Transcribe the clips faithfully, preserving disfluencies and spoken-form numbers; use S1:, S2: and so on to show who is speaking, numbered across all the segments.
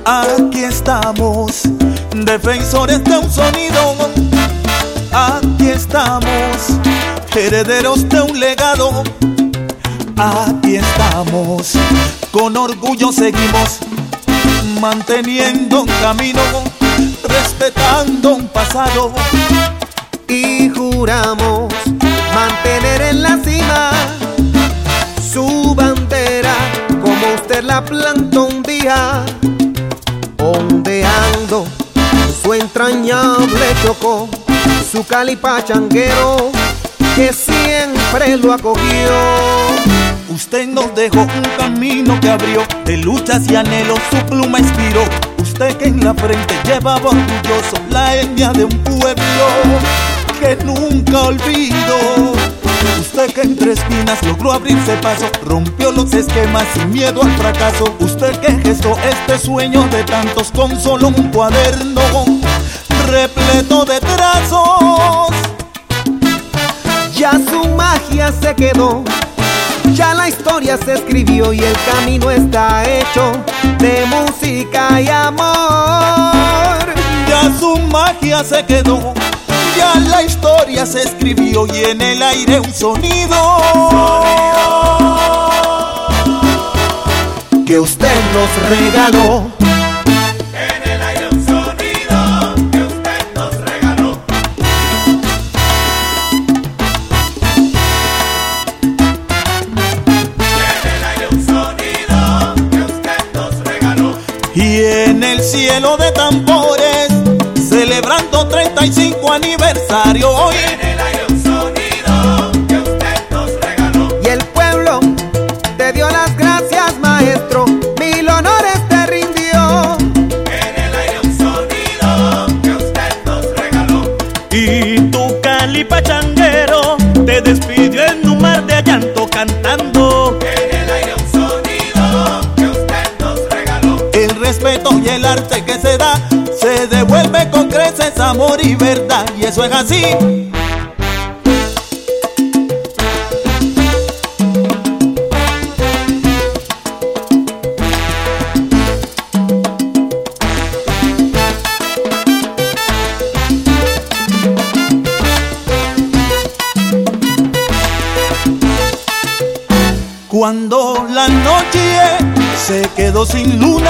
S1: Aquí estamos, defensores de un sonido. Aquí estamos, herederos de un legado. Aquí estamos, con orgullo seguimos, manteniendo un camino, respetando un pasado.
S2: Y juramos mantener en la cima su bandera, como usted la plantó un día, ondeando su entrañable chocó, su Cali pachanguero que siempre lo acogió.
S1: Usted nos dejó un camino que abrió, de luchas y anhelos su pluma inspiró. Usted que en la frente llevaba orgulloso la etnia de un pueblo que nunca olvidó. Usted que entre espinas logró abrirse paso, rompió los esquemas sin miedo al fracaso. Usted que gestó este sueño de tantos con solo un cuaderno repleto de trazos.
S2: Ya su magia se quedó, ya la historia se escribió y el camino está hecho de música y amor.
S1: Ya su magia se quedó, ya la historia se escribió y en el aire un sonido,
S2: que usted nos regaló.
S3: En el aire un sonido que usted nos regaló. En el aire un sonido que usted nos regaló.
S1: Y en el cielo de tambores, celebrando treinta y cinco aniversario hoy.
S3: En el aire un sonido que usted nos regaló.
S2: Y el pueblo te dio las gracias, maestro, mil honores te rindió.
S3: En el aire un sonido que usted nos regaló.
S4: Y tu Cali pachanguero te despidió en un mar de llanto cantando.
S3: En el aire un sonido que usted nos regaló.
S1: El respeto y el arte que se da se devuelve con creces, amor y verdad, y eso es así. Cuando la noche se quedó sin luna,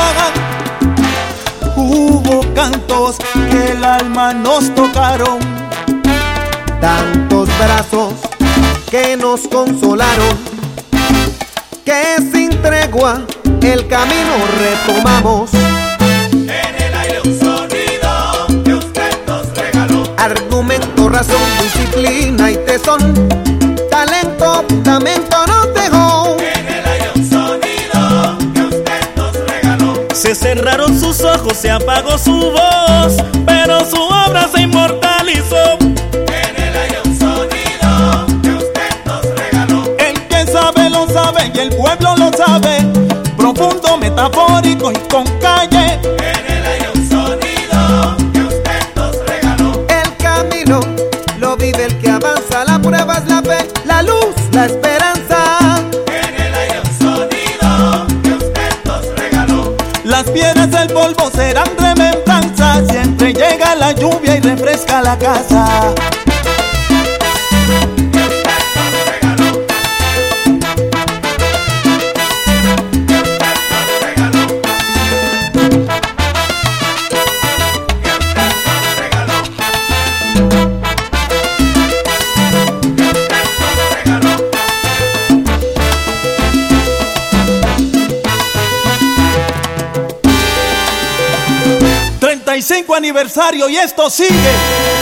S1: hubo cantos que el alma nos tocaron.
S2: Tantos brazos que nos consolaron, que sin tregua el camino retomamos.
S3: En el aire un sonido que usted nos regaló.
S2: Argumento, razón, disciplina y tesón, talento, fundamento nos dejó.
S3: En el aire un sonido que usted nos regaló.
S4: Se cerraron sus ojos, se apagó su voz, pero su obra se inmortalizó.
S3: En el aire un sonido que usted nos regaló.
S1: El que sabe lo sabe y el pueblo lo sabe, profundo, metafórico y con calle.
S3: En el aire un sonido que usted nos regaló.
S2: El camino lo vive el que avanza, la prueba es la fe, la luz, la esperanza.
S3: En el aire un sonido que usted nos regaló.
S1: Las piedras del polvo serán remembranzas, siempre llega la lluvia y refresca la casa. treinta y cinco aniversario y esto sigue.